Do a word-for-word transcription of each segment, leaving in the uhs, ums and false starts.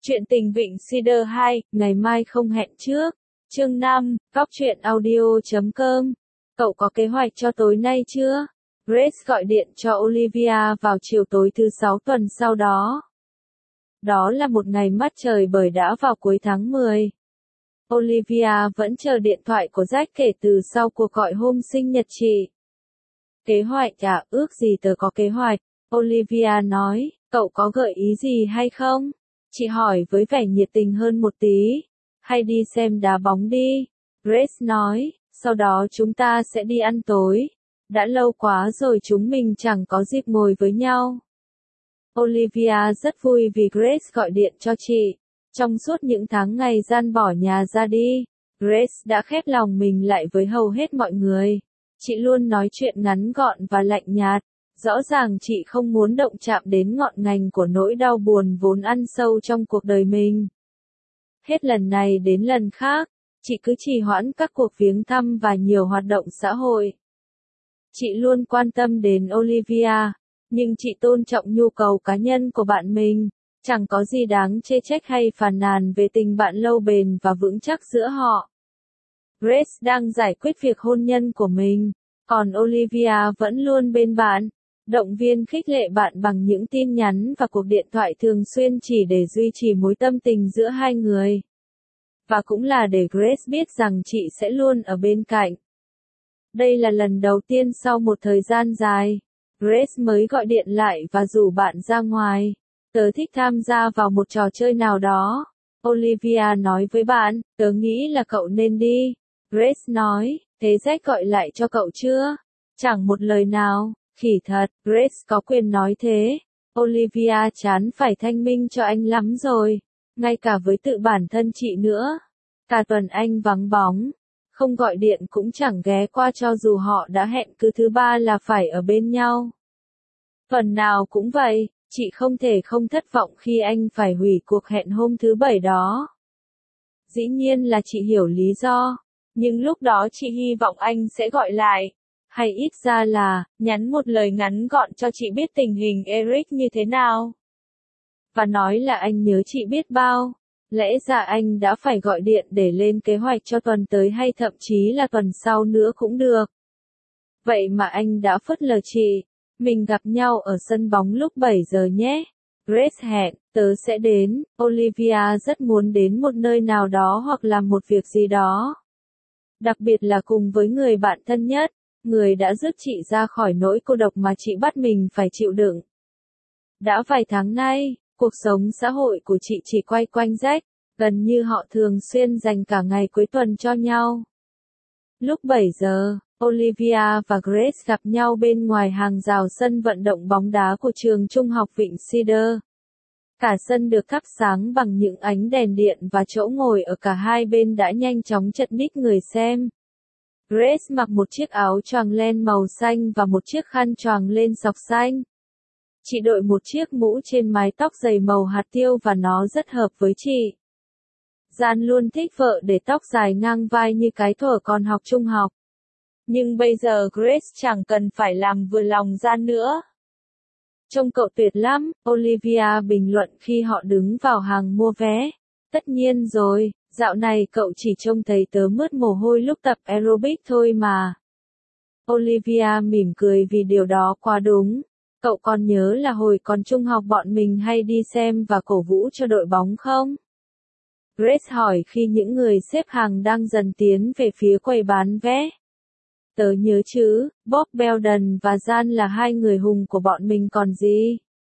Chuyện tình Vịnh Cedar hai, ngày mai không hẹn trước. Chương năm, góc truyện audio chấm com. Cậu có kế hoạch cho tối nay chưa? Grace gọi điện cho Olivia vào chiều tối thứ sáu tuần sau đó. Đó là một ngày mát trời bởi đã vào cuối tháng mười. Olivia vẫn chờ điện thoại của Jack kể từ sau cuộc gọi hôm sinh nhật chị. Kế hoạch à, ước gì tớ có kế hoạch, Olivia nói, cậu có gợi ý gì hay không? Chị hỏi với vẻ nhiệt tình hơn một tí. Hay đi xem đá bóng đi, Grace nói, sau đó chúng ta sẽ đi ăn tối. Đã lâu quá rồi chúng mình chẳng có dịp ngồi với nhau. Olivia rất vui vì Grace gọi điện cho chị. Trong suốt những tháng ngày gian bỏ nhà ra đi, Grace đã khép lòng mình lại với hầu hết mọi người. Chị luôn nói chuyện ngắn gọn và lạnh nhạt. Rõ ràng chị không muốn động chạm đến ngọn ngành của nỗi đau buồn vốn ăn sâu trong cuộc đời mình. Hết lần này đến lần khác, chị cứ trì hoãn các cuộc viếng thăm và nhiều hoạt động xã hội. Chị luôn quan tâm đến Olivia, nhưng chị tôn trọng nhu cầu cá nhân của bạn mình. Chẳng có gì đáng chê trách hay phàn nàn về tình bạn lâu bền và vững chắc giữa họ. Grace đang giải quyết việc hôn nhân của mình, còn Olivia vẫn luôn bên bạn. Động viên khích lệ bạn bằng những tin nhắn và cuộc điện thoại thường xuyên chỉ để duy trì mối tâm tình giữa hai người. Và cũng là để Grace biết rằng chị sẽ luôn ở bên cạnh. Đây là lần đầu tiên sau một thời gian dài, Grace mới gọi điện lại và rủ bạn ra ngoài. Tớ thích tham gia vào một trò chơi nào đó. Olivia nói với bạn, tớ nghĩ là cậu nên đi. Grace nói, thế Jack gọi lại cho cậu chưa? Chẳng một lời nào. Khỉ thật, Grace có quyền nói thế. Olivia chán phải thanh minh cho anh lắm rồi. Ngay cả với tự bản thân chị nữa. Cả tuần anh vắng bóng. Không gọi điện cũng chẳng ghé qua cho dù họ đã hẹn cứ thứ ba là phải ở bên nhau. Tuần nào cũng vậy, chị không thể không thất vọng khi anh phải hủy cuộc hẹn hôm thứ bảy đó. Dĩ nhiên là chị hiểu lý do. Nhưng lúc đó chị hy vọng anh sẽ gọi lại. Hay ít ra là, nhắn một lời ngắn gọn cho chị biết tình hình Eric như thế nào. Và nói là anh nhớ chị biết bao. Lẽ ra anh đã phải gọi điện để lên kế hoạch cho tuần tới hay thậm chí là tuần sau nữa cũng được. Vậy mà anh đã phớt lờ chị. Mình gặp nhau ở sân bóng lúc bảy giờ nhé. Grace hẹn, tớ sẽ đến. Olivia rất muốn đến một nơi nào đó hoặc làm một việc gì đó. Đặc biệt là cùng với người bạn thân nhất. Người đã rước chị ra khỏi nỗi cô độc mà chị bắt mình phải chịu đựng. Đã vài tháng nay, cuộc sống xã hội của chị chỉ quay quanh Jack, gần như họ thường xuyên dành cả ngày cuối tuần cho nhau. Lúc bảy giờ, Olivia và Grace gặp nhau bên ngoài hàng rào sân vận động bóng đá của trường trung học Vịnh Cedar. Cả sân được thắp sáng bằng những ánh đèn điện và chỗ ngồi ở cả hai bên đã nhanh chóng chật ních người xem. Grace mặc một chiếc áo choàng len màu xanh và một chiếc khăn choàng lên sọc xanh. Chị đội một chiếc mũ trên mái tóc dày màu hạt tiêu và nó rất hợp với chị. Gian luôn thích vợ để tóc dài ngang vai như cái thuở còn học trung học. Nhưng bây giờ Grace chẳng cần phải làm vừa lòng Gian nữa. Trông cậu tuyệt lắm, Olivia bình luận khi họ đứng vào hàng mua vé. Tất nhiên rồi, dạo này cậu chỉ trông thấy tớ mướt mồ hôi lúc tập aerobic thôi mà. Olivia mỉm cười vì điều đó quá đúng. Cậu còn nhớ là hồi còn trung học bọn mình hay đi xem và cổ vũ cho đội bóng không? Grace hỏi khi những người xếp hàng đang dần tiến về phía quầy bán vé. Tớ nhớ chứ, Bob Belden và Gian là hai người hùng của bọn mình còn gì.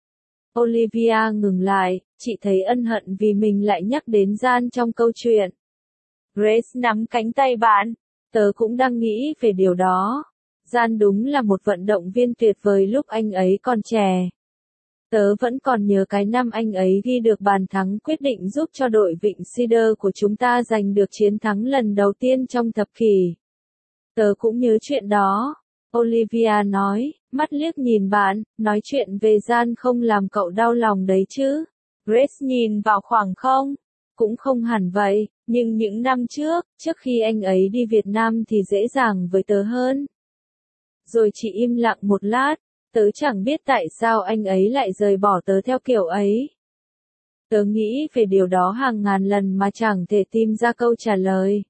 Olivia ngừng lại, chị thấy ân hận vì mình lại nhắc đến Gian trong câu chuyện. Grace nắm cánh tay bạn, tớ cũng đang nghĩ về điều đó. Gian đúng là một vận động viên tuyệt vời lúc anh ấy còn trẻ. Tớ vẫn còn nhớ cái năm anh ấy ghi được bàn thắng quyết định giúp cho đội Vịnh Cedar của chúng ta giành được chiến thắng lần đầu tiên trong thập kỷ. Tớ cũng nhớ chuyện đó. Olivia nói, mắt liếc nhìn bạn, nói chuyện về Gian không làm cậu đau lòng đấy chứ. Grace nhìn vào khoảng không? Cũng không hẳn vậy, nhưng những năm trước, trước khi anh ấy đi Việt Nam thì dễ dàng với tớ hơn. Rồi chị im lặng một lát, tớ chẳng biết tại sao anh ấy lại rời bỏ tớ theo kiểu ấy. Tớ nghĩ về điều đó hàng ngàn lần mà chẳng thể tìm ra câu trả lời.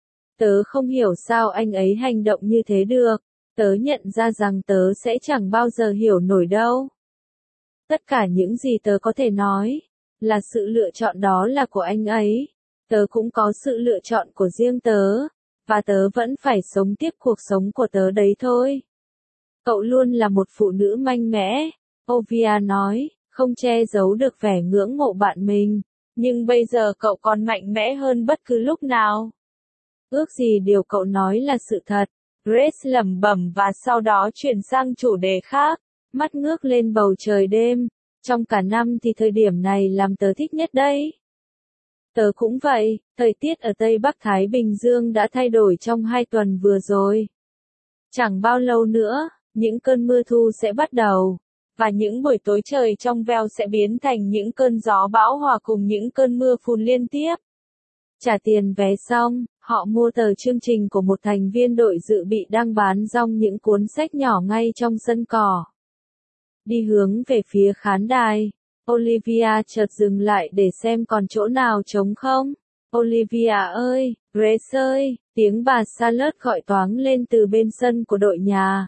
Tớ không hiểu sao anh ấy hành động như thế được. Tớ nhận ra rằng tớ sẽ chẳng bao giờ hiểu nổi đâu. Tất cả những gì tớ có thể nói là sự lựa chọn đó là của anh ấy. Tớ cũng có sự lựa chọn của riêng tớ, và tớ vẫn phải sống tiếp cuộc sống của tớ đấy thôi. Cậu luôn là một phụ nữ mạnh mẽ, Ovia nói, không che giấu được vẻ ngưỡng mộ bạn mình. Nhưng bây giờ cậu còn mạnh mẽ hơn bất cứ lúc nào. Ước gì điều cậu nói là sự thật. Grace lẩm bẩm và sau đó chuyển sang chủ đề khác, mắt ngước lên bầu trời đêm. Trong cả năm thì thời điểm này làm tớ thích nhất đấy. Tớ cũng vậy, thời tiết ở Tây Bắc Thái Bình Dương đã thay đổi trong hai tuần vừa rồi. Chẳng bao lâu nữa, những cơn mưa thu sẽ bắt đầu, và những buổi tối trời trong veo sẽ biến thành những cơn gió bão hòa cùng những cơn mưa phùn liên tiếp. Trả tiền vé xong, họ mua tờ chương trình của một thành viên đội dự bị đang bán rong những cuốn sách nhỏ ngay trong sân cỏ. Đi hướng về phía khán đài, Olivia chợt dừng lại để xem còn chỗ nào trống không. Olivia ơi, Grace ơi, tiếng bà Charlotte gọi toáng lên từ bên sân của đội nhà.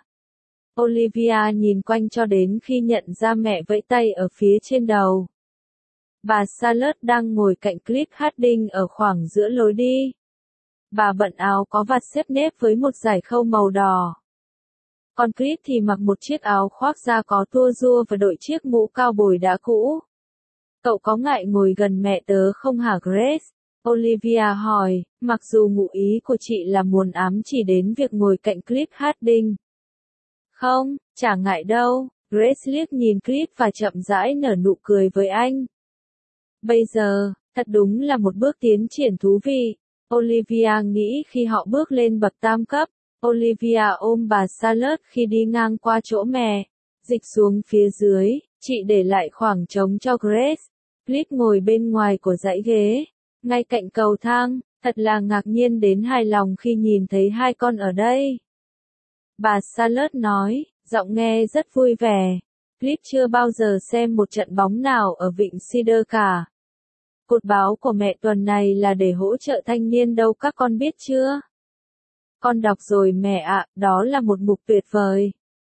Olivia nhìn quanh cho đến khi nhận ra mẹ vẫy tay ở phía trên đầu. Bà Charlotte đang ngồi cạnh Cliff Harding ở khoảng giữa lối đi. Bà bận áo có vạt xếp nếp với một dải khâu màu đỏ. Còn Cliff thì mặc một chiếc áo khoác da có tua rua và đội chiếc mũ cao bồi đã cũ. Cậu có ngại ngồi gần mẹ tớ không hả Grace? Olivia hỏi, mặc dù ngụ ý của chị là muốn ám chỉ đến việc ngồi cạnh Cliff Harding. Không, chả ngại đâu. Grace liếc nhìn Cliff và chậm rãi nở nụ cười với anh. Bây giờ, thật đúng là một bước tiến triển thú vị. Olivia nghĩ khi họ bước lên bậc tam cấp. Olivia ôm bà Charlotte khi đi ngang qua chỗ mẹ. Dịch xuống phía dưới, chị để lại khoảng trống cho Grace. Cliff ngồi bên ngoài của dãy ghế, ngay cạnh cầu thang, thật là ngạc nhiên đến hài lòng khi nhìn thấy hai con ở đây. Bà Charlotte nói, giọng nghe rất vui vẻ. Cliff chưa bao giờ xem một trận bóng nào ở Vịnh Cedar cả. Cột báo của mẹ tuần này là để hỗ trợ thanh niên đâu các con biết chưa? Con đọc rồi mẹ ạ, đó là một mục tuyệt vời.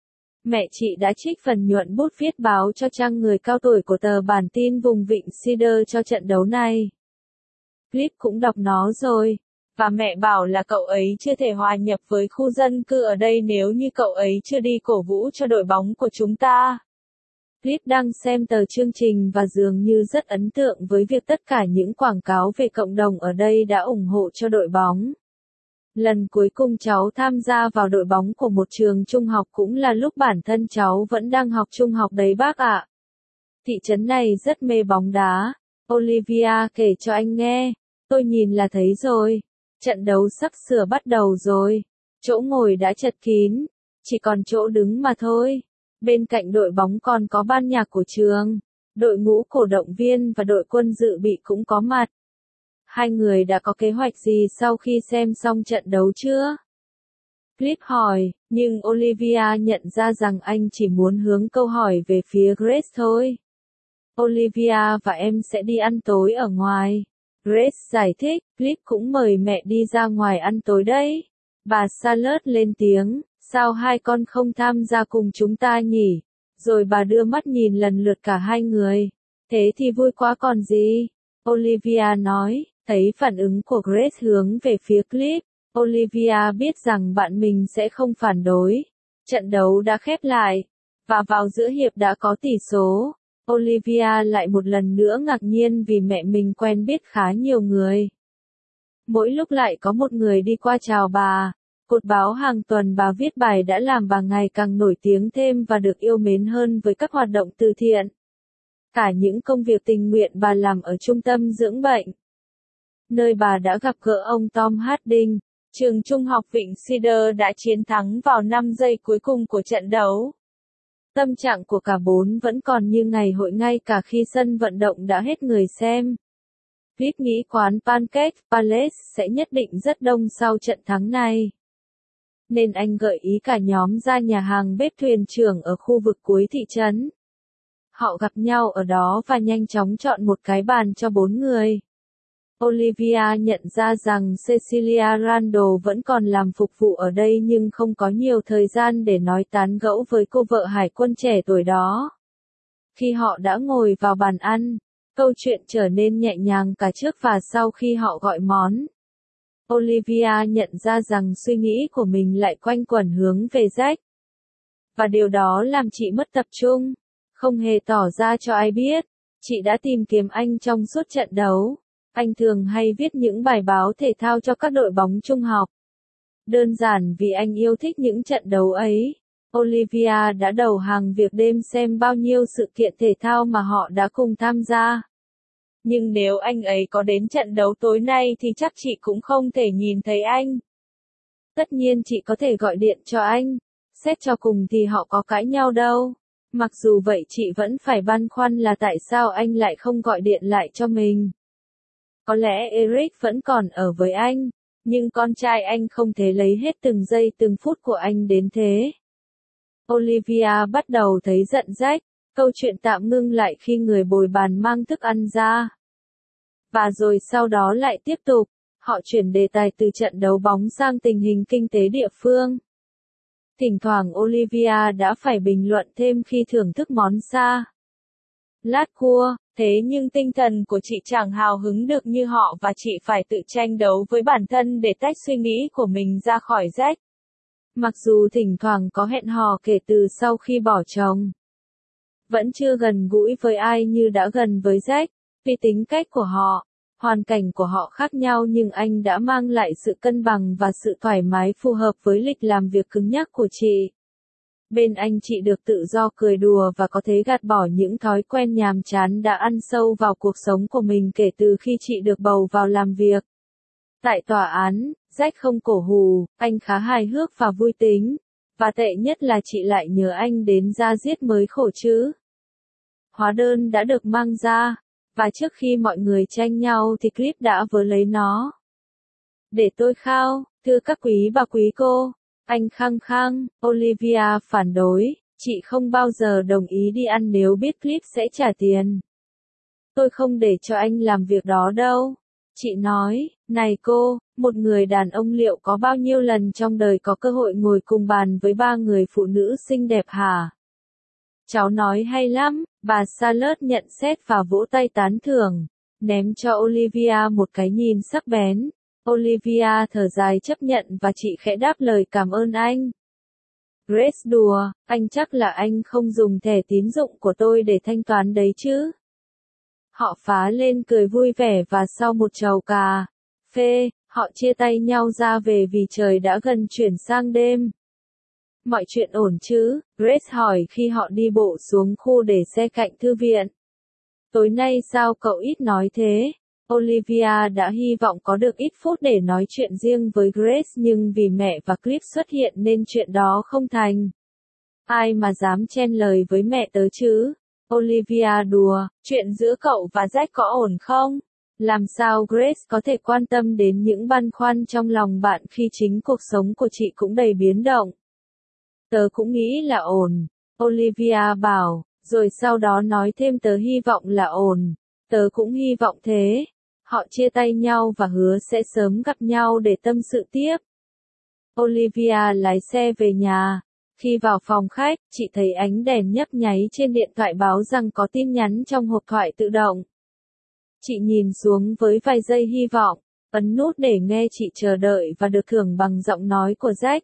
Mẹ chị đã trích phần nhuận bút viết báo cho trang người cao tuổi của tờ bản tin vùng Vịnh Cedar cho trận đấu này. Cliff cũng đọc nó rồi, và mẹ bảo là cậu ấy chưa thể hòa nhập với khu dân cư ở đây nếu như cậu ấy chưa đi cổ vũ cho đội bóng của chúng ta. Cliff đang xem tờ chương trình và dường như rất ấn tượng với việc tất cả những quảng cáo về cộng đồng ở đây đã ủng hộ cho đội bóng. Lần cuối cùng cháu tham gia vào đội bóng của một trường trung học cũng là lúc bản thân cháu vẫn đang học trung học đấy bác ạ. Thị trấn này rất mê bóng đá. Olivia kể cho anh nghe. Tôi nhìn là thấy rồi. Trận đấu sắp sửa bắt đầu rồi. Chỗ ngồi đã chật kín. Chỉ còn chỗ đứng mà thôi. Bên cạnh đội bóng còn có ban nhạc của trường. Đội ngũ cổ động viên và đội quân dự bị cũng có mặt. Hai người đã có kế hoạch gì sau khi xem xong trận đấu chưa? Cliff hỏi, nhưng Olivia nhận ra rằng anh chỉ muốn hướng câu hỏi về phía Grace thôi. Olivia và em sẽ đi ăn tối ở ngoài. Grace giải thích, Cliff cũng mời mẹ đi ra ngoài ăn tối đấy. Bà Charlotte lên tiếng, sao hai con không tham gia cùng chúng ta nhỉ? Rồi bà đưa mắt nhìn lần lượt cả hai người. Thế thì vui quá còn gì? Olivia nói, thấy phản ứng của Grace hướng về phía Cliff. Olivia biết rằng bạn mình sẽ không phản đối. Trận đấu đã khép lại, và vào giữa hiệp đã có tỷ số. Olivia lại một lần nữa ngạc nhiên vì mẹ mình quen biết khá nhiều người. Mỗi lúc lại có một người đi qua chào bà. Cột báo hàng tuần bà viết bài đã làm bà ngày càng nổi tiếng thêm và được yêu mến hơn với các hoạt động từ thiện. Cả những công việc tình nguyện bà làm ở trung tâm dưỡng bệnh, nơi bà đã gặp gỡ ông Tom Harding. Trường trung học Vịnh Cedar đã chiến thắng vào năm giây cuối cùng của trận đấu. Tâm trạng của cả bốn vẫn còn như ngày hội ngay cả khi sân vận động đã hết người xem. Cliff nghĩ quán Pancake Palace sẽ nhất định rất đông sau trận thắng này. Nên anh gợi ý cả nhóm ra nhà hàng bếp thuyền trưởng ở khu vực cuối thị trấn. Họ gặp nhau ở đó và nhanh chóng chọn một cái bàn cho bốn người. Olivia nhận ra rằng Cecilia Randall vẫn còn làm phục vụ ở đây nhưng không có nhiều thời gian để nói tán gẫu với cô vợ hải quân trẻ tuổi đó. Khi họ đã ngồi vào bàn ăn, câu chuyện trở nên nhẹ nhàng cả trước và sau khi họ gọi món. Olivia nhận ra rằng suy nghĩ của mình lại quanh quẩn hướng về Jack. Và điều đó làm chị mất tập trung, không hề tỏ ra cho ai biết. Chị đã tìm kiếm anh trong suốt trận đấu. Anh thường hay viết những bài báo thể thao cho các đội bóng trung học. Đơn giản vì anh yêu thích những trận đấu ấy. Olivia đã đầu hàng việc đêm xem bao nhiêu sự kiện thể thao mà họ đã cùng tham gia. Nhưng nếu anh ấy có đến trận đấu tối nay thì chắc chị cũng không thể nhìn thấy anh. Tất nhiên chị có thể gọi điện cho anh. Xét cho cùng thì họ có cãi nhau đâu. Mặc dù vậy chị vẫn phải băn khoăn là tại sao anh lại không gọi điện lại cho mình. Có lẽ Eric vẫn còn ở với anh, nhưng con trai anh không thể lấy hết từng giây từng phút của anh đến thế. Olivia bắt đầu thấy giận Jack, câu chuyện tạm ngưng lại khi người bồi bàn mang thức ăn ra. Và rồi sau đó lại tiếp tục, họ chuyển đề tài từ trận đấu bóng sang tình hình kinh tế địa phương. Thỉnh thoảng Olivia đã phải bình luận thêm khi thưởng thức món sa lát cua, thế nhưng tinh thần của chị chẳng hào hứng được như họ và chị phải tự tranh đấu với bản thân để tách suy nghĩ của mình ra khỏi Jack. Mặc dù thỉnh thoảng có hẹn hò kể từ sau khi bỏ chồng, vẫn chưa gần gũi với ai như đã gần với Jack, vì tính cách của họ, hoàn cảnh của họ khác nhau nhưng anh đã mang lại sự cân bằng và sự thoải mái phù hợp với lịch làm việc cứng nhắc của chị. Bên anh chị được tự do cười đùa và có thể gạt bỏ những thói quen nhàm chán đã ăn sâu vào cuộc sống của mình kể từ khi chị được bầu vào làm việc. Tại tòa án, Jack không cổ hù, anh khá hài hước và vui tính. Và tệ nhất là chị lại nhớ anh đến da diết mới khổ chứ. Hóa đơn đã được mang ra, và trước khi mọi người tranh nhau thì Cliff đã vớ lấy nó. Để tôi khao, thưa các quý bà quý cô. Anh khăng khăng, Olivia phản đối, chị không bao giờ đồng ý đi ăn nếu biết Cliff sẽ trả tiền. Tôi không để cho anh làm việc đó đâu. Chị nói, này cô, một người đàn ông liệu có bao nhiêu lần trong đời có cơ hội ngồi cùng bàn với ba người phụ nữ xinh đẹp hả? Cháu nói hay lắm, bà Charlotte nhận xét và vỗ tay tán thưởng, ném cho Olivia một cái nhìn sắc bén. Olivia thở dài chấp nhận và chị khẽ đáp lời cảm ơn anh. Grace đùa, anh chắc là anh không dùng thẻ tín dụng của tôi để thanh toán đấy chứ. Họ phá lên cười vui vẻ và sau một chầu cà phê, họ chia tay nhau ra về vì trời đã gần chuyển sang đêm. Mọi chuyện ổn chứ? Grace hỏi khi họ đi bộ xuống khu để xe cạnh thư viện. Tối nay sao cậu ít nói thế? Olivia đã hy vọng có được ít phút để nói chuyện riêng với Grace nhưng vì mẹ và Cliff xuất hiện nên chuyện đó không thành. Ai mà dám chen lời với mẹ tớ chứ? Olivia đùa, chuyện giữa cậu và Jack có ổn không? Làm sao Grace có thể quan tâm đến những băn khoăn trong lòng bạn khi chính cuộc sống của chị cũng đầy biến động? Tớ cũng nghĩ là ổn, Olivia bảo, rồi sau đó nói thêm tớ hy vọng là ổn. Tớ cũng hy vọng thế. Họ chia tay nhau và hứa sẽ sớm gặp nhau để tâm sự tiếp. Olivia lái xe về nhà. Khi vào phòng khách, chị thấy ánh đèn nhấp nháy trên điện thoại báo rằng có tin nhắn trong hộp thoại tự động. Chị nhìn xuống với vài giây hy vọng, ấn nút để nghe chị chờ đợi và được thưởng bằng giọng nói của Jack.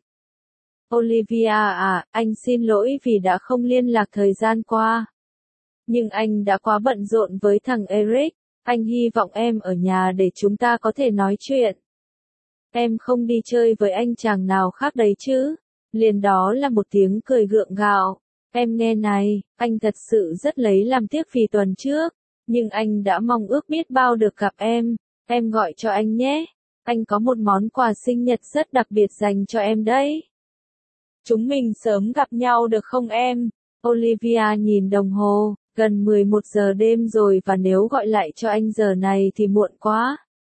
Olivia à, anh xin lỗi vì đã không liên lạc thời gian qua. Nhưng anh đã quá bận rộn với thằng Eric, anh hy vọng em ở nhà để chúng ta có thể nói chuyện. Em không đi chơi với anh chàng nào khác đấy chứ? Liền đó là một tiếng cười gượng gạo. Em nghe này, anh thật sự rất lấy làm tiếc vì tuần trước, nhưng anh đã mong ước biết bao được gặp em, em gọi cho anh nhé. Anh có một món quà sinh nhật rất đặc biệt dành cho em đấy. Chúng mình sớm gặp nhau được không em? Olivia nhìn đồng hồ, gần mười một giờ đêm rồi và nếu gọi lại cho anh giờ này thì muộn quá.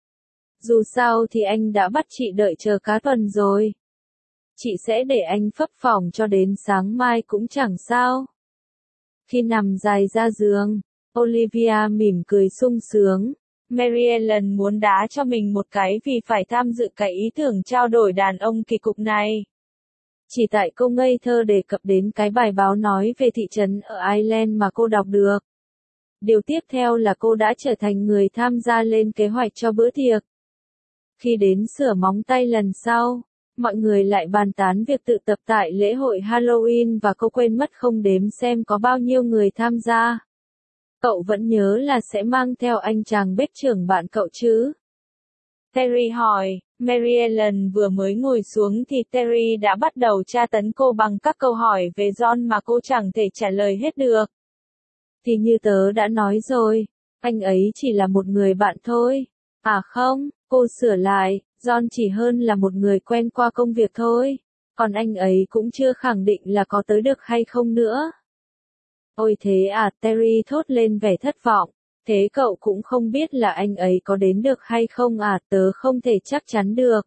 Dù sao thì anh đã bắt chị đợi chờ cả tuần rồi. Chị sẽ để anh phấp phỏng cho đến sáng mai cũng chẳng sao. Khi nằm dài ra giường, Olivia mỉm cười sung sướng. Mary Ellen muốn đá cho mình một cái vì phải tham dự cái ý tưởng trao đổi đàn ông kỳ cục này. Chỉ tại cô ngây thơ đề cập đến cái bài báo nói về thị trấn ở Ireland mà cô đọc được. Điều tiếp theo là cô đã trở thành người tham gia lên kế hoạch cho bữa tiệc. Khi đến sửa móng tay lần sau, mọi người lại bàn tán việc tự tập tại lễ hội Halloween và cô quên mất không đếm xem có bao nhiêu người tham gia. Cậu vẫn nhớ là sẽ mang theo anh chàng bếp trưởng bạn cậu chứ? Terry hỏi. Mary Ellen vừa mới ngồi xuống thì Terry đã bắt đầu tra tấn cô bằng các câu hỏi về John mà cô chẳng thể trả lời hết được. Thì như tớ đã nói rồi, anh ấy chỉ là một người bạn thôi. À không, cô sửa lại, John chỉ hơn là một người quen qua công việc thôi. Còn anh ấy cũng chưa khẳng định là có tới được hay không nữa. Ôi thế à, Terry thốt lên vẻ thất vọng. Thế cậu cũng không biết là anh ấy có đến được hay không à, tớ không thể chắc chắn được.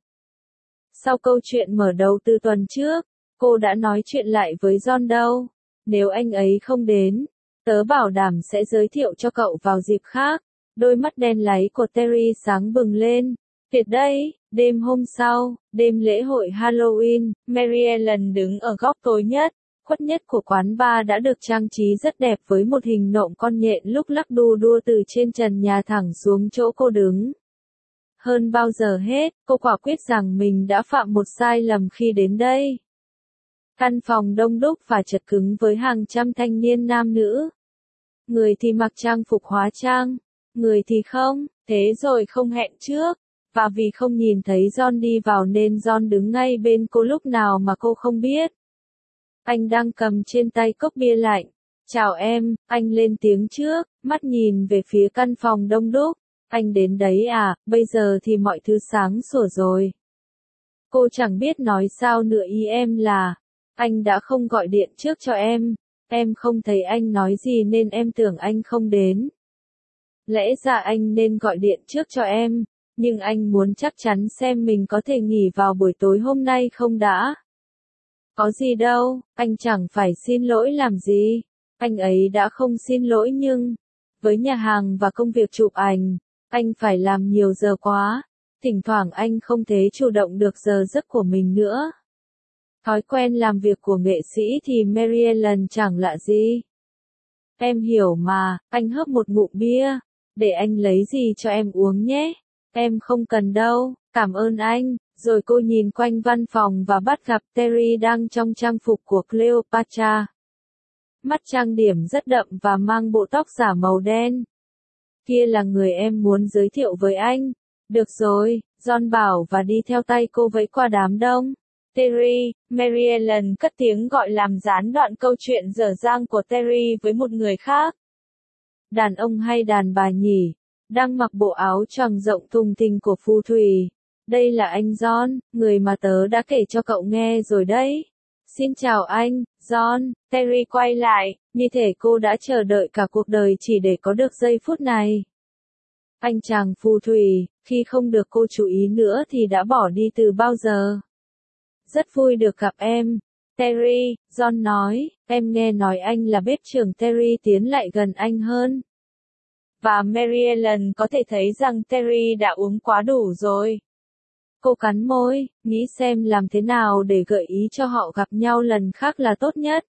Sau câu chuyện mở đầu từ tuần trước, cô đã nói chuyện lại với John đâu. Nếu anh ấy không đến, tớ bảo đảm sẽ giới thiệu cho cậu vào dịp khác. Đôi mắt đen láy của Terry sáng bừng lên. Tuyệt đấy, đêm hôm sau, đêm lễ hội Halloween, Mary Ellen đứng ở góc tối nhất, khuất nhất của quán bar đã được trang trí rất đẹp với một hình nộm con nhện lúc lắc đu đua từ trên trần nhà thẳng xuống chỗ cô đứng. Hơn bao giờ hết, cô quả quyết rằng mình đã phạm một sai lầm khi đến đây. Căn phòng đông đúc và chật cứng với hàng trăm thanh niên nam nữ. Người thì mặc trang phục hóa trang, người thì không, thế rồi không hẹn trước. Và vì không nhìn thấy John đi vào nên John đứng ngay bên cô lúc nào mà cô không biết. Anh đang cầm trên tay cốc bia lạnh. Chào em, anh lên tiếng trước, mắt nhìn về phía căn phòng đông đúc. Anh đến đấy à, bây giờ thì mọi thứ sáng sủa rồi. Cô chẳng biết nói sao nữa, ý em là, anh đã không gọi điện trước cho em. Em không thấy anh nói gì nên em tưởng anh không đến. Lẽ ra anh nên gọi điện trước cho em. Nhưng anh muốn chắc chắn xem mình có thể nghỉ vào buổi tối hôm nay không đã. Có gì đâu, anh chẳng phải xin lỗi làm gì. Anh ấy đã không xin lỗi nhưng, với nhà hàng và công việc chụp ảnh, anh phải làm nhiều giờ quá. Thỉnh thoảng anh không thể chủ động được giờ giấc của mình nữa. Thói quen làm việc của nghệ sĩ thì Mary Ellen chẳng lạ gì. Em hiểu mà, anh hớp một ngụm bia. Để anh lấy gì cho em uống nhé. Em không cần đâu, cảm ơn anh. Rồi cô nhìn quanh văn phòng và bắt gặp Terry đang trong trang phục của Cleopatra. Mắt trang điểm rất đậm và mang bộ tóc giả màu đen. Kia là người em muốn giới thiệu với anh. Được rồi, John bảo và đi theo tay cô vẫy qua đám đông. Terry, Mary Ellen cất tiếng gọi làm gián đoạn câu chuyện dở dang của Terry với một người khác. Đàn ông hay đàn bà nhỉ? Đang mặc bộ áo choàng rộng thùng thình của phù thủy. Đây là anh John, người mà tớ đã kể cho cậu nghe rồi đấy. Xin chào anh, John. Terry quay lại, như thể cô đã chờ đợi cả cuộc đời chỉ để có được giây phút này. Anh chàng phù thủy, khi không được cô chú ý nữa thì đã bỏ đi từ bao giờ. Rất vui được gặp em. Terry, John nói, em nghe nói anh là bếp trưởng. Terry tiến lại gần anh hơn. Và Mary Ellen có thể thấy rằng Terry đã uống quá đủ rồi. Cô cắn môi, nghĩ xem làm thế nào để gợi ý cho họ gặp nhau lần khác là tốt nhất.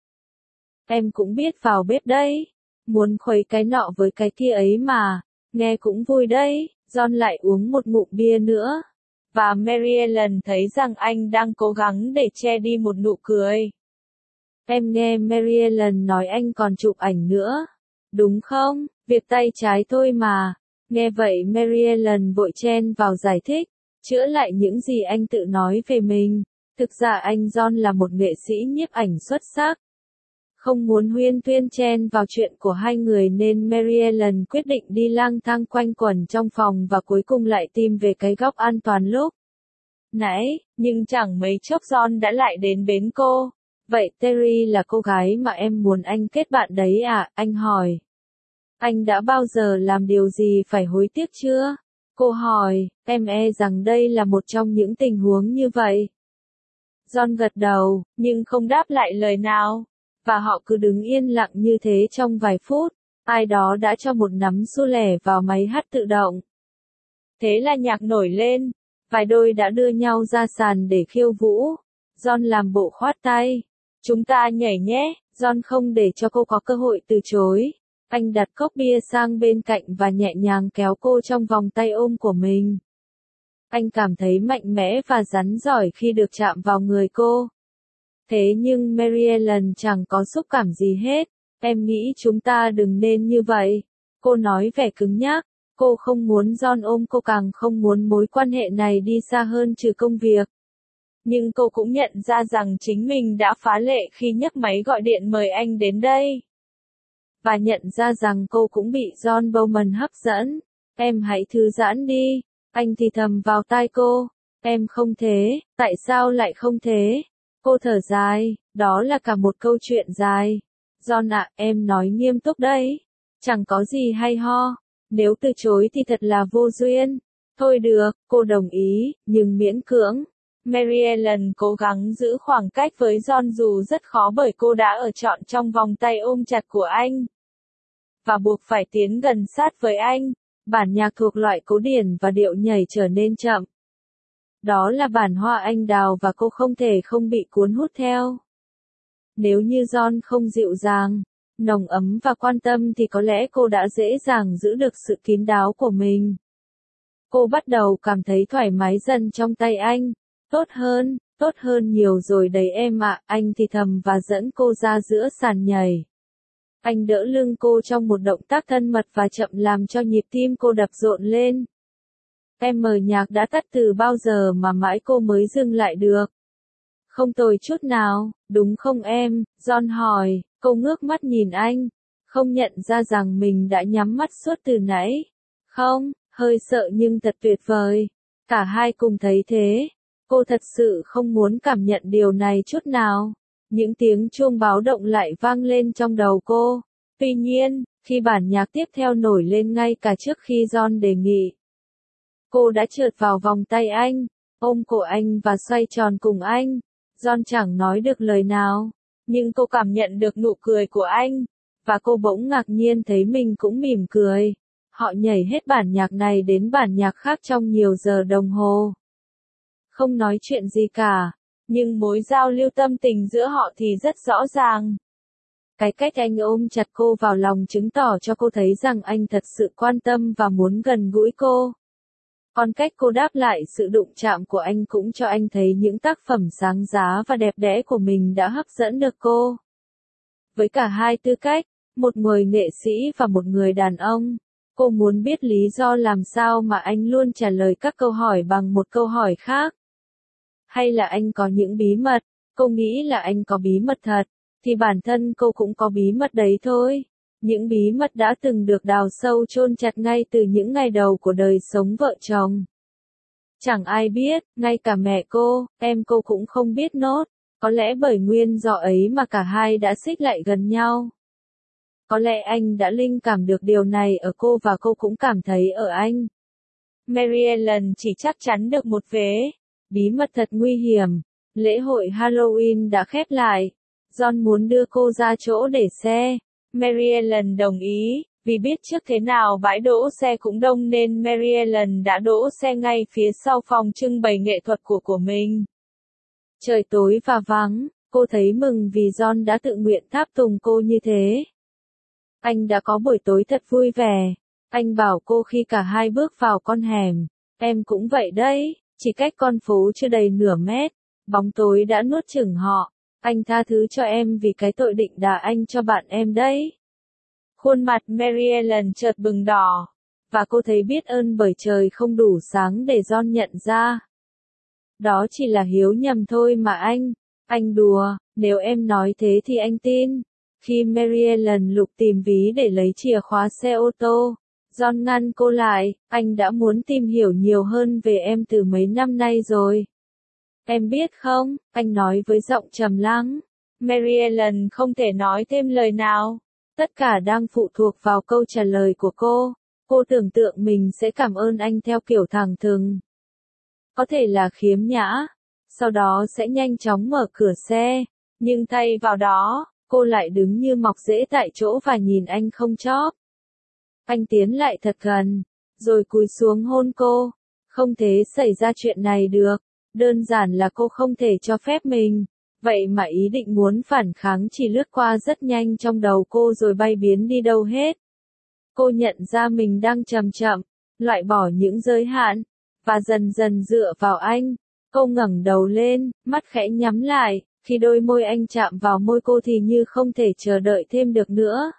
Em cũng biết vào bếp đấy. Muốn khuấy cái nọ với cái kia ấy mà. Nghe cũng vui đấy. John lại uống một ngụm bia nữa. Và Mary Ellen thấy rằng anh đang cố gắng để che đi một nụ cười. Em nghe Mary Ellen nói anh còn chụp ảnh nữa. Đúng không? Việc tay trái thôi mà. Nghe vậy Mary Ellen vội chen vào giải thích. Chữa lại những gì anh tự nói về mình. Thực ra anh John là một nghệ sĩ nhiếp ảnh xuất sắc. Không muốn huyên thuyên chen vào chuyện của hai người nên Mary Ellen quyết định đi lang thang quanh quẩn trong phòng và cuối cùng lại tìm về cái góc an toàn lúc nãy, nhưng chẳng mấy chốc John đã lại đến bến cô. Vậy Terry là cô gái mà em muốn anh kết bạn đấy à? Anh hỏi. Anh đã bao giờ làm điều gì phải hối tiếc chưa? Cô hỏi, em e rằng đây là một trong những tình huống như vậy. John gật đầu, nhưng không đáp lại lời nào. Và họ cứ đứng yên lặng như thế trong vài phút, ai đó đã cho một nắm xu lẻ vào máy hát tự động. Thế là nhạc nổi lên, vài đôi đã đưa nhau ra sàn để khiêu vũ. John làm bộ khoát tay. Chúng ta nhảy nhé, John không để cho cô có cơ hội từ chối. Anh đặt cốc bia sang bên cạnh và nhẹ nhàng kéo cô trong vòng tay ôm của mình. Anh cảm thấy mạnh mẽ và rắn giỏi khi được chạm vào người cô. Thế nhưng Mary Ellen chẳng có xúc cảm gì hết. Em nghĩ chúng ta đừng nên như vậy. Cô nói vẻ cứng nhắc. Cô không muốn John ôm cô, càng không muốn mối quan hệ này đi xa hơn trừ công việc. Nhưng cô cũng nhận ra rằng chính mình đã phá lệ khi nhấc máy gọi điện mời anh đến đây. Và nhận ra rằng cô cũng bị John Bowman hấp dẫn. Em hãy thư giãn đi. Anh thì thầm vào tai cô. Em không thế, tại sao lại không thế? Cô thở dài, đó là cả một câu chuyện dài. John ạ, em nói nghiêm túc đấy. Chẳng có gì hay ho. Nếu từ chối thì thật là vô duyên. Thôi được, cô đồng ý, nhưng miễn cưỡng. Mary Ellen cố gắng giữ khoảng cách với John dù rất khó bởi cô đã ở trọn trong vòng tay ôm chặt của anh. Và buộc phải tiến gần sát với anh. Bản nhạc thuộc loại cổ điển và điệu nhảy trở nên chậm. Đó là bản hoa anh đào và cô không thể không bị cuốn hút theo. Nếu như John không dịu dàng, nồng ấm và quan tâm thì có lẽ cô đã dễ dàng giữ được sự kín đáo của mình. Cô bắt đầu cảm thấy thoải mái dần trong tay anh. Tốt hơn, tốt hơn nhiều rồi đấy em ạ, anh thì thầm và dẫn cô ra giữa sàn nhảy. Anh đỡ lưng cô trong một động tác thân mật và chậm làm cho nhịp tim cô đập rộn lên. Em mời nhạc đã tắt từ bao giờ mà mãi cô mới dừng lại được. Không tồi chút nào, đúng không em? John hỏi, cô ngước mắt nhìn anh. Không nhận ra rằng mình đã nhắm mắt suốt từ nãy. Không, hơi sợ nhưng thật tuyệt vời. Cả hai cùng thấy thế. Cô thật sự không muốn cảm nhận điều này chút nào. Những tiếng chuông báo động lại vang lên trong đầu cô. Tuy nhiên, khi bản nhạc tiếp theo nổi lên ngay cả trước khi John đề nghị, cô đã trượt vào vòng tay anh, ôm cổ anh và xoay tròn cùng anh. John chẳng nói được lời nào, nhưng cô cảm nhận được nụ cười của anh, và cô bỗng ngạc nhiên thấy mình cũng mỉm cười. Họ nhảy hết bản nhạc này đến bản nhạc khác trong nhiều giờ đồng hồ. Không nói chuyện gì cả, nhưng mối giao lưu tâm tình giữa họ thì rất rõ ràng. Cái cách anh ôm chặt cô vào lòng chứng tỏ cho cô thấy rằng anh thật sự quan tâm và muốn gần gũi cô. Còn cách cô đáp lại sự đụng chạm của anh cũng cho anh thấy những tác phẩm sáng giá và đẹp đẽ của mình đã hấp dẫn được cô. Với cả hai tư cách, một người nghệ sĩ và một người đàn ông, cô muốn biết lý do làm sao mà anh luôn trả lời các câu hỏi bằng một câu hỏi khác. Hay là anh có những bí mật? Cô nghĩ là anh có bí mật thật, thì bản thân cô cũng có bí mật đấy thôi. Những bí mật đã từng được đào sâu chôn chặt ngay từ những ngày đầu của đời sống vợ chồng. Chẳng ai biết, ngay cả mẹ cô, em cô cũng không biết nốt. Có lẽ bởi nguyên do ấy mà cả hai đã xích lại gần nhau. Có lẽ anh đã linh cảm được điều này ở cô và cô cũng cảm thấy ở anh. Mary Ellen chỉ chắc chắn được một vế. Bí mật thật nguy hiểm. Lễ hội Halloween đã khép lại. John muốn đưa cô ra chỗ để xe. Mary Ellen đồng ý, vì biết trước thế nào bãi đỗ xe cũng đông nên Mary Ellen đã đỗ xe ngay phía sau phòng trưng bày nghệ thuật của của mình. Trời tối và vắng, cô thấy mừng vì John đã tự nguyện tháp tùng cô như thế. Anh đã có buổi tối thật vui vẻ. Anh bảo cô khi cả hai bước vào con hẻm, em cũng vậy đấy, chỉ cách con phố chưa đầy nửa mét, bóng tối đã nuốt chửng họ. Anh tha thứ cho em vì cái tội định đả anh cho bạn em đấy. Khuôn mặt Mary Ellen chợt bừng đỏ, và cô thấy biết ơn bởi trời không đủ sáng để John nhận ra. Đó chỉ là hiếu nhầm thôi mà anh. Anh đùa, nếu em nói thế thì anh tin. Khi Mary Ellen lục tìm ví để lấy chìa khóa xe ô tô, John ngăn cô lại, anh đã muốn tìm hiểu nhiều hơn về em từ mấy năm nay rồi. Em biết không, anh nói với giọng trầm lắng. Mary Ellen không thể nói thêm lời nào. Tất cả đang phụ thuộc vào câu trả lời của cô. Cô tưởng tượng mình sẽ cảm ơn anh theo kiểu thẳng thừng. Có thể là khiếm nhã. Sau đó sẽ nhanh chóng mở cửa xe. Nhưng thay vào đó, Cô lại đứng như mọc rễ tại chỗ và nhìn anh không chóp. Anh tiến lại thật gần, rồi cúi xuống hôn cô. Không thể xảy ra chuyện này được, đơn giản là cô không thể cho phép mình. Vậy mà ý định muốn phản kháng chỉ lướt qua rất nhanh trong đầu cô rồi bay biến đi đâu hết. Cô nhận ra mình đang chậm chậm, loại bỏ những giới hạn, và dần dần dựa vào anh. Cô ngẩng đầu lên, mắt khẽ nhắm lại, khi đôi môi anh chạm vào môi cô thì như không thể chờ đợi thêm được nữa.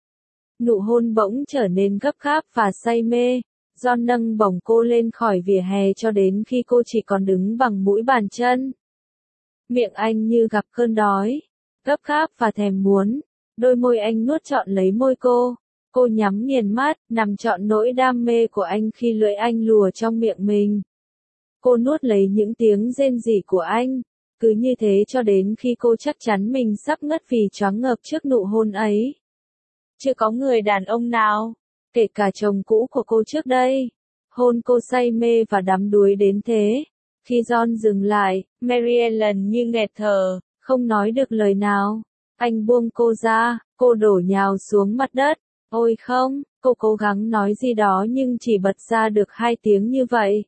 Nụ hôn bỗng trở nên gấp gáp và say mê. John nâng bổng cô lên khỏi vỉa hè cho đến khi cô chỉ còn đứng bằng mũi bàn chân. Miệng anh như gặp cơn đói, gấp gáp và thèm muốn. Đôi môi anh nuốt trọn lấy môi cô. Cô nhắm nghiền mắt, nằm trọn nỗi đam mê của anh khi lưỡi anh lùa trong miệng mình. Cô nuốt lấy những tiếng rên rỉ của anh. Cứ như thế cho đến khi cô chắc chắn mình sắp ngất vì choáng ngợp trước nụ hôn ấy. Chưa có người đàn ông nào, kể cả chồng cũ của cô trước đây, hôn cô say mê và đắm đuối đến thế. Khi John dừng lại, Mary Ellen như nghẹt thở, không nói được lời nào. Anh buông cô ra, cô đổ nhào xuống mặt đất. Ôi không, cô cố gắng nói gì đó nhưng chỉ bật ra được hai tiếng như vậy.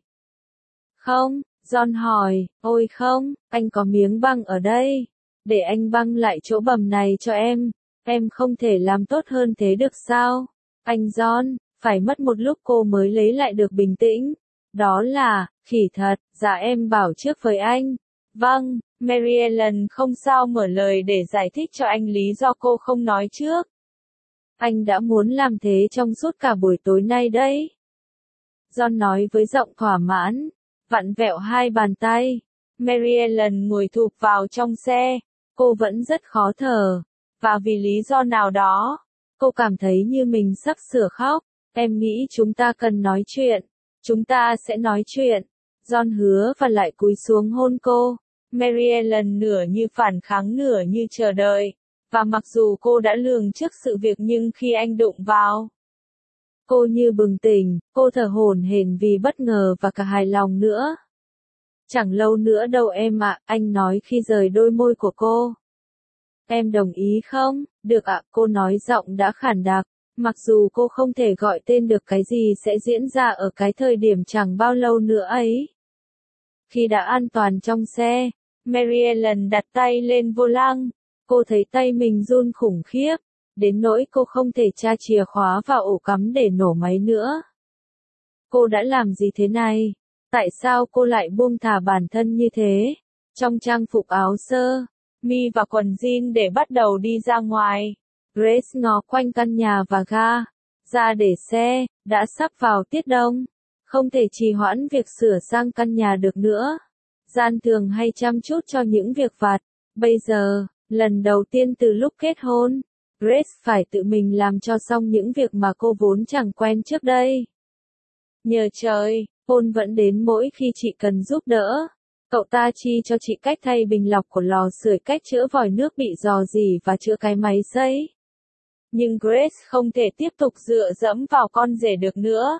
Không, John hỏi, ôi không, anh có miếng băng ở đây. Để anh băng lại chỗ bầm này cho em. Em không thể làm tốt hơn thế được sao? Anh John, phải mất một lúc cô mới lấy lại được bình tĩnh. Đó là, khỉ thật, dạ em bảo trước với anh. Vâng, Mary Ellen không sao mở lời để giải thích cho anh lý do cô không nói trước. Anh đã muốn làm thế trong suốt cả buổi tối nay đấy. John nói với giọng thỏa mãn, vặn vẹo hai bàn tay. Mary Ellen ngồi thụp vào trong xe. Cô vẫn rất khó thở. Và vì lý do nào đó, cô cảm thấy như mình sắp sửa khóc. Em nghĩ chúng ta cần nói chuyện. Chúng ta sẽ nói chuyện. John hứa và lại cúi xuống hôn cô. Mary Ellen nửa như phản kháng nửa như chờ đợi. Và mặc dù cô đã lường trước sự việc nhưng khi anh đụng vào, cô như bừng tỉnh, cô thở hổn hển vì bất ngờ và cả hài lòng nữa. Chẳng lâu nữa đâu em ạ, anh nói khi rời đôi môi của cô. Em đồng ý không? Được ạ, cô nói giọng đã khản đặc. Mặc dù cô không thể gọi tên được cái gì sẽ diễn ra ở cái thời điểm chẳng bao lâu nữa ấy. Khi đã an toàn trong xe, Mary Ellen đặt tay lên vô lăng. Cô thấy tay mình run khủng khiếp, đến nỗi cô không thể tra chìa khóa vào ổ cắm để nổ máy nữa. Cô đã làm gì thế này? Tại sao cô lại buông thả bản thân như thế? Trong trang phục áo sơ mi và quần jean để bắt đầu đi ra ngoài. Grace ngó quanh căn nhà và ga, ra để xe, đã sắp vào tiết đông. Không thể trì hoãn việc sửa sang căn nhà được nữa. Gian thường hay chăm chút cho những việc vặt. Bây giờ, lần đầu tiên từ lúc kết hôn, Grace phải tự mình làm cho xong những việc mà cô vốn chẳng quen trước đây. Nhờ trời, hôn vẫn đến mỗi khi chị cần giúp đỡ. Cậu ta chi cho chị cách thay bình lọc của lò sưởi, cách chữa vòi nước bị rò rỉ và chữa cái máy sấy. Nhưng Grace không thể tiếp tục dựa dẫm vào con rể được nữa.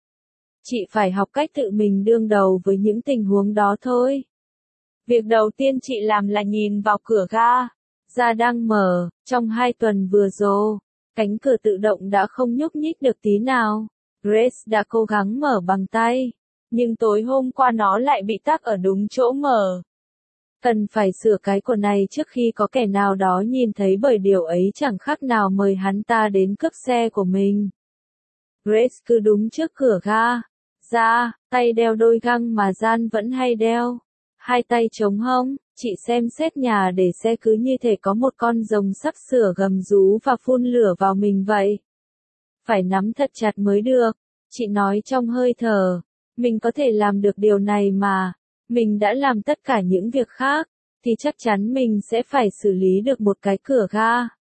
Chị phải học cách tự mình đương đầu với những tình huống đó thôi. Việc đầu tiên chị làm là nhìn vào cửa ga. Ga đang mở, trong hai tuần vừa rồi, cánh cửa tự động đã không nhúc nhích được tí nào. Grace đã cố gắng mở bằng tay, nhưng tối hôm qua nó lại bị tắc ở đúng chỗ mở. Cần phải sửa cái của này trước khi có kẻ nào đó nhìn thấy, bởi điều ấy chẳng khác nào mời hắn ta đến cướp xe của mình. Grace cứ đúng trước cửa ga, ra, tay đeo đôi găng mà Gian vẫn hay đeo. Hai tay chống hông, chị xem xét nhà để xe cứ như thể có một con rồng sắp sửa gầm rú và phun lửa vào mình vậy. Phải nắm thật chặt mới được, chị nói trong hơi thở. Mình có thể làm được điều này mà. Mình đã làm tất cả những việc khác, thì chắc chắn mình sẽ phải xử lý được một cái cửa ga.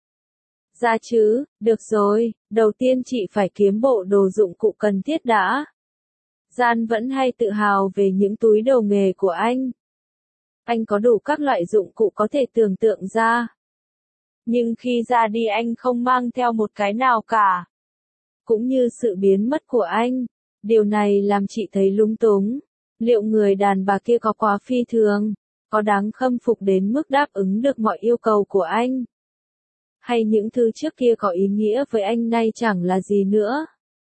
Ra chứ, được rồi, đầu tiên chị phải kiếm bộ đồ dụng cụ cần thiết đã. Gian vẫn hay tự hào về những túi đồ nghề của anh. Anh có đủ các loại dụng cụ có thể tưởng tượng ra. Nhưng khi ra đi anh không mang theo một cái nào cả. Cũng như sự biến mất của anh. Điều này làm chị thấy lúng túng. Liệu người đàn bà kia có quá phi thường, có đáng khâm phục đến mức đáp ứng được mọi yêu cầu của anh? Hay những thứ trước kia có ý nghĩa với anh nay chẳng là gì nữa.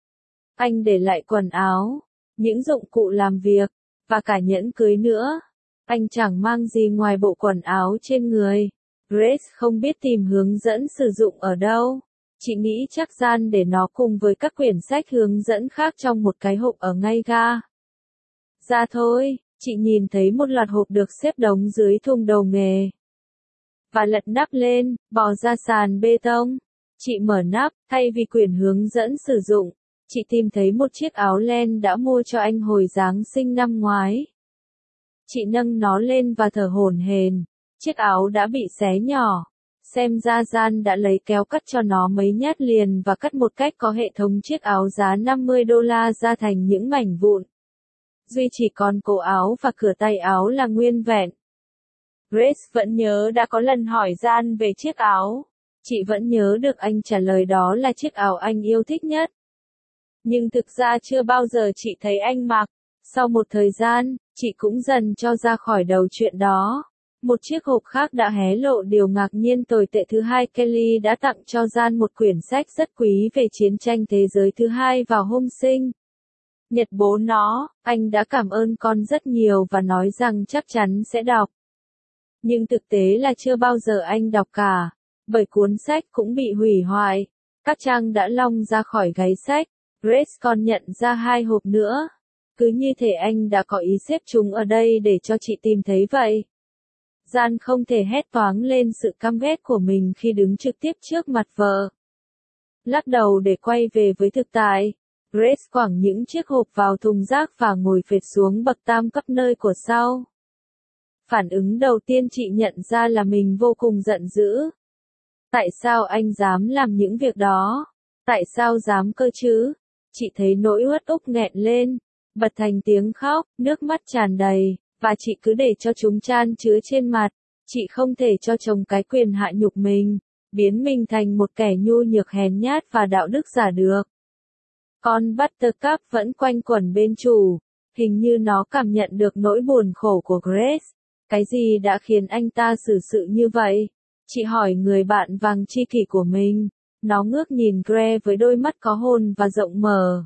Anh để lại quần áo, những dụng cụ làm việc, và cả nhẫn cưới nữa. Anh chẳng mang gì ngoài bộ quần áo trên người. Grace không biết tìm hướng dẫn sử dụng ở đâu. Chị nghĩ chắc Gian để nó cùng với các quyển sách hướng dẫn khác trong một cái hộp ở ngay ga. Ra thôi, chị nhìn thấy một loạt hộp được xếp đống dưới thùng đầu nghề. Và lật nắp lên, bò ra sàn bê tông. Chị mở nắp, thay vì quyển hướng dẫn sử dụng, chị tìm thấy một chiếc áo len đã mua cho anh hồi Giáng sinh năm ngoái. Chị nâng nó lên và thở hổn hển. Chiếc áo đã bị xé nhỏ. Xem ra Gian đã lấy kéo cắt cho nó mấy nhát liền và cắt một cách có hệ thống chiếc áo giá năm mươi đô la ra thành những mảnh vụn. Duy chỉ còn cổ áo và cửa tay áo là nguyên vẹn. Grace vẫn nhớ đã có lần hỏi Gian về chiếc áo. Chị vẫn nhớ được anh trả lời đó là chiếc áo anh yêu thích nhất. Nhưng thực ra chưa bao giờ chị thấy anh mặc. Sau một thời gian, chị cũng dần cho ra khỏi đầu chuyện đó. Một chiếc hộp khác đã hé lộ điều ngạc nhiên tồi tệ thứ hai. Kelly đã tặng cho Gian một quyển sách rất quý về chiến tranh thế giới thứ hai vào hôm sinh nhật bố nó. Anh đã cảm ơn con rất nhiều và nói rằng chắc chắn sẽ đọc. Nhưng thực tế là chưa bao giờ anh đọc cả, bởi cuốn sách cũng bị hủy hoại. Các trang đã long ra khỏi gáy sách. Grace còn nhận ra hai hộp nữa. Cứ như thể anh đã có ý xếp chúng ở đây để cho chị tìm thấy vậy. Gian không thể hét toáng lên sự căm ghét của mình khi đứng trực tiếp trước mặt vợ. Lắc đầu để quay về với thực tại, Grace quẳng những chiếc hộp vào thùng rác và ngồi phệt xuống bậc tam cấp nơi của sau. Phản ứng đầu tiên chị nhận ra là mình vô cùng giận dữ. Tại sao anh dám làm những việc đó? Tại sao dám cơ chứ? Chị thấy nỗi uất ức nghẹn lên, bật thành tiếng khóc, nước mắt tràn đầy, và chị cứ để cho chúng chan chứa trên mặt. Chị không thể cho chồng cái quyền hạ nhục mình, biến mình thành một kẻ nhu nhược hèn nhát và đạo đức giả được. Con Buttercup vẫn quanh quẩn bên chủ, hình như nó cảm nhận được nỗi buồn khổ của Grace. Cái gì đã khiến anh ta xử sự như vậy? Chị hỏi người bạn vàng tri kỷ của mình. Nó ngước nhìn Grace với đôi mắt có hồn và rộng mở.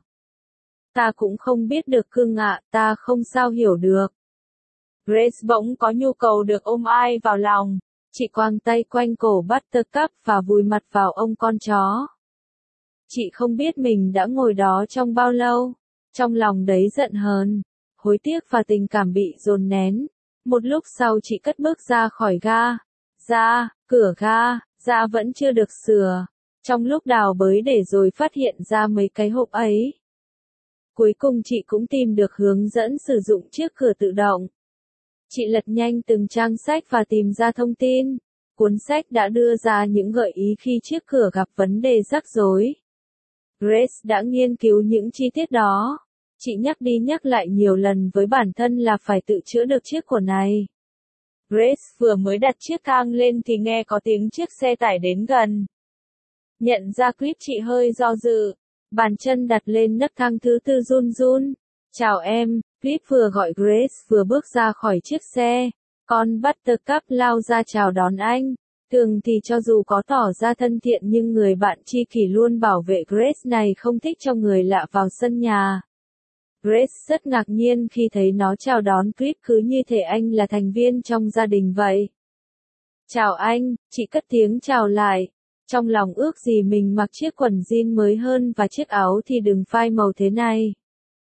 Ta cũng không biết được cưng ạ, ta không sao hiểu được. Grace bỗng có nhu cầu được ôm ai vào lòng. Chị quàng tay quanh cổ Buttercup và vùi mặt vào ông con chó. Chị không biết mình đã ngồi đó trong bao lâu. Trong lòng đấy giận hờn, hối tiếc và tình cảm bị dồn nén. Một lúc sau chị cất bước ra khỏi ga. Ra, cửa ga, ra vẫn chưa được sửa. Trong lúc đào bới để rồi phát hiện ra mấy cái hộp ấy. Cuối cùng chị cũng tìm được hướng dẫn sử dụng chiếc cửa tự động. Chị lật nhanh từng trang sách và tìm ra thông tin. Cuốn sách đã đưa ra những gợi ý khi chiếc cửa gặp vấn đề rắc rối. Grace đã nghiên cứu những chi tiết đó. Chị nhắc đi nhắc lại nhiều lần với bản thân là phải tự chữa được chiếc cửa này. Grace vừa mới đặt chiếc thang lên thì nghe có tiếng chiếc xe tải đến gần. Nhận ra Clip chị hơi do dự. Bàn chân đặt lên nấc thang thứ tư run run. Chào em, Clip vừa gọi Grace vừa bước ra khỏi chiếc xe. Con Buttercup lao ra chào đón anh. Thường thì cho dù có tỏ ra thân thiện nhưng người bạn tri kỷ luôn bảo vệ Grace này không thích cho người lạ vào sân nhà. Grace rất ngạc nhiên khi thấy nó chào đón Clip cứ như thể anh là thành viên trong gia đình vậy. Chào anh, chị cất tiếng chào lại. Trong lòng ước gì mình mặc chiếc quần jean mới hơn và chiếc áo thì đừng phai màu thế này.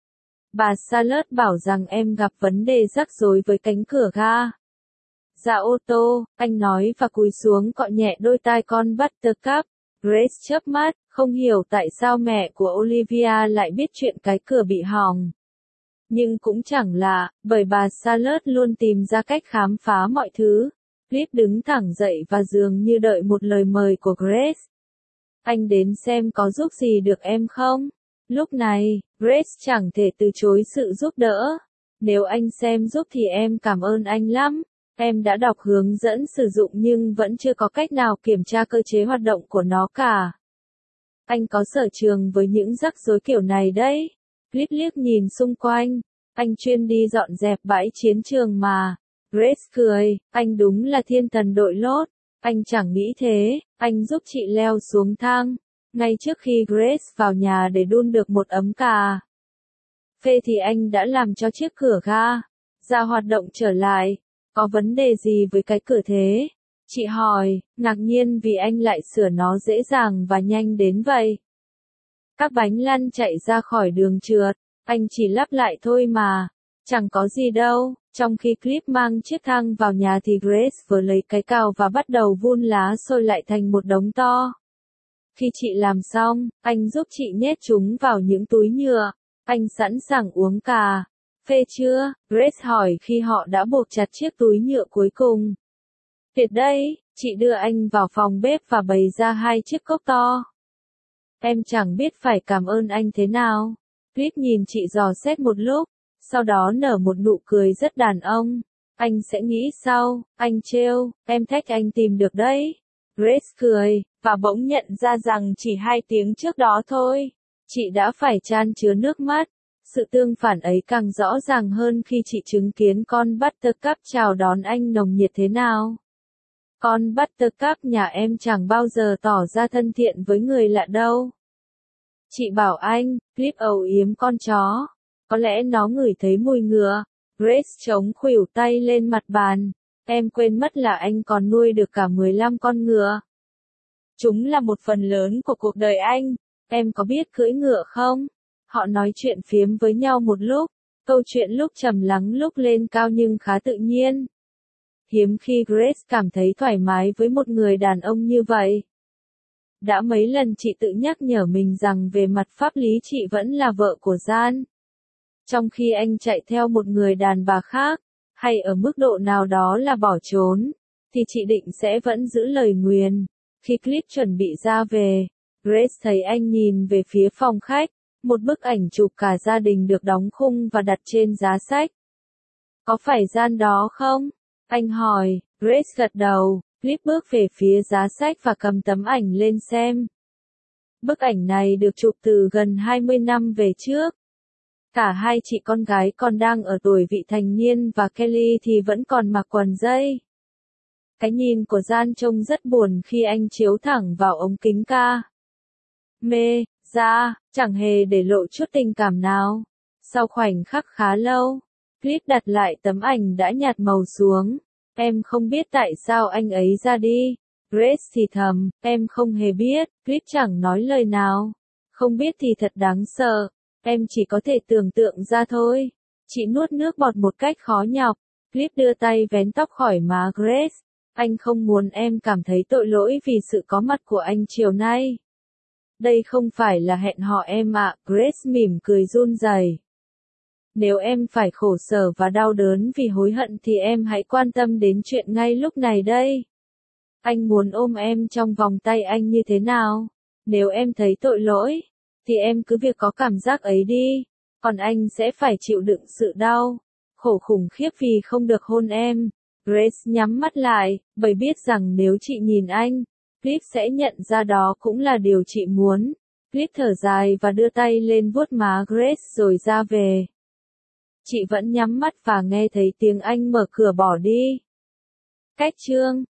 Bà Charlotte bảo rằng em gặp vấn đề rắc rối với cánh cửa ga. Dạ ô tô, anh nói và cúi xuống cọ nhẹ đôi tai con Buttercup. Grace chớp mắt, không hiểu tại sao mẹ của Olivia lại biết chuyện cái cửa bị hỏng. Nhưng cũng chẳng lạ, bởi bà Charlotte luôn tìm ra cách khám phá mọi thứ. Clip đứng thẳng dậy và dường như đợi một lời mời của Grace. Anh đến xem có giúp gì được em không? Lúc này, Grace chẳng thể từ chối sự giúp đỡ. Nếu anh xem giúp thì em cảm ơn anh lắm. Em đã đọc hướng dẫn sử dụng nhưng vẫn chưa có cách nào kiểm tra cơ chế hoạt động của nó cả. Anh có sở trường với những rắc rối kiểu này đấy. Clip liếc nhìn xung quanh. Anh chuyên đi dọn dẹp bãi chiến trường mà. Grace cười, anh đúng là thiên thần đội lốt. Anh chẳng nghĩ thế, anh giúp chị leo xuống thang. Ngay trước khi Grace vào nhà để đun được một ấm cà phê thì anh đã làm cho chiếc cửa ga ra hoạt động trở lại. Có vấn đề gì với cái cửa thế? Chị hỏi, ngạc nhiên vì anh lại sửa nó dễ dàng và nhanh đến vậy. Các bánh lăn chạy ra khỏi đường trượt, anh chỉ lắp lại thôi mà, chẳng có gì đâu. Trong khi Cliff mang chiếc thang vào nhà thì Grace vừa lấy cái cào và bắt đầu vun lá xôi lại thành một đống to. Khi chị làm xong, anh giúp chị nhét chúng vào những túi nhựa. Anh sẵn sàng uống cà phê chưa? Grace hỏi khi họ đã buộc chặt chiếc túi nhựa cuối cùng. Tuyệt đấy, chị đưa anh vào phòng bếp và bày ra hai chiếc cốc to. Em chẳng biết phải cảm ơn anh thế nào. Cliff nhìn chị dò xét một lúc, sau đó nở một nụ cười rất đàn ông. Anh sẽ nghĩ sau, anh trêu, em thách anh tìm được đấy. Grace cười, và bỗng nhận ra rằng chỉ hai tiếng trước đó thôi, chị đã phải chan chứa nước mắt. Sự tương phản ấy càng rõ ràng hơn khi chị chứng kiến con Buttercup chào đón anh nồng nhiệt thế nào. Con Buttercup nhà em chẳng bao giờ tỏ ra thân thiện với người lạ đâu. Chị bảo anh, Cliff âu yếm con chó. Có lẽ nó ngửi thấy mùi ngựa. Grace chống khuỷu tay lên mặt bàn. Em quên mất là anh còn nuôi được cả mười lăm con ngựa. Chúng là một phần lớn của cuộc đời anh. Em có biết cưỡi ngựa không? Họ nói chuyện phiếm với nhau một lúc. Câu chuyện lúc trầm lắng lúc lên cao nhưng khá tự nhiên. Hiếm khi Grace cảm thấy thoải mái với một người đàn ông như vậy. Đã mấy lần chị tự nhắc nhở mình rằng về mặt pháp lý chị vẫn là vợ của Jan. Trong khi anh chạy theo một người đàn bà khác, hay ở mức độ nào đó là bỏ trốn, thì chị định sẽ vẫn giữ lời nguyền. Khi Cliff chuẩn bị ra về, Grace thấy anh nhìn về phía phòng khách, một bức ảnh chụp cả gia đình được đóng khung và đặt trên giá sách. Có phải Jan đó không? Anh hỏi. Grace gật đầu. Cliff bước về phía giá sách và cầm tấm ảnh lên xem. Bức ảnh này được chụp từ gần hai mươi năm về trước. Cả hai chị con gái còn đang ở tuổi vị thành niên và Kelly thì vẫn còn mặc quần dây. Cái nhìn của Jan trông rất buồn khi anh chiếu thẳng vào ống kính ca mê ra, chẳng hề để lộ chút tình cảm nào. Sau khoảnh khắc khá lâu, Cliff đặt lại tấm ảnh đã nhạt màu xuống. Em không biết tại sao anh ấy ra đi. Grace thì thầm, em không hề biết. Cliff chẳng nói lời nào. Không biết thì thật đáng sợ. Em chỉ có thể tưởng tượng ra thôi. Chị nuốt nước bọt một cách khó nhọc. Cliff đưa tay vén tóc khỏi má Grace. Anh không muốn em cảm thấy tội lỗi vì sự có mặt của anh chiều nay. Đây không phải là hẹn hò em ạ. Grace mỉm cười run rẩy. Nếu em phải khổ sở và đau đớn vì hối hận thì em hãy quan tâm đến chuyện ngay lúc này đây. Anh muốn ôm em trong vòng tay anh như thế nào? Nếu em thấy tội lỗi, thì em cứ việc có cảm giác ấy đi. Còn anh sẽ phải chịu đựng sự đau, khổ khủng khiếp vì không được hôn em. Grace nhắm mắt lại, bởi biết rằng nếu chị nhìn anh, Cliff sẽ nhận ra đó cũng là điều chị muốn. Cliff thở dài và đưa tay lên vuốt má Grace rồi ra về. Chị vẫn nhắm mắt và nghe thấy tiếng anh mở cửa bỏ đi. Cách chương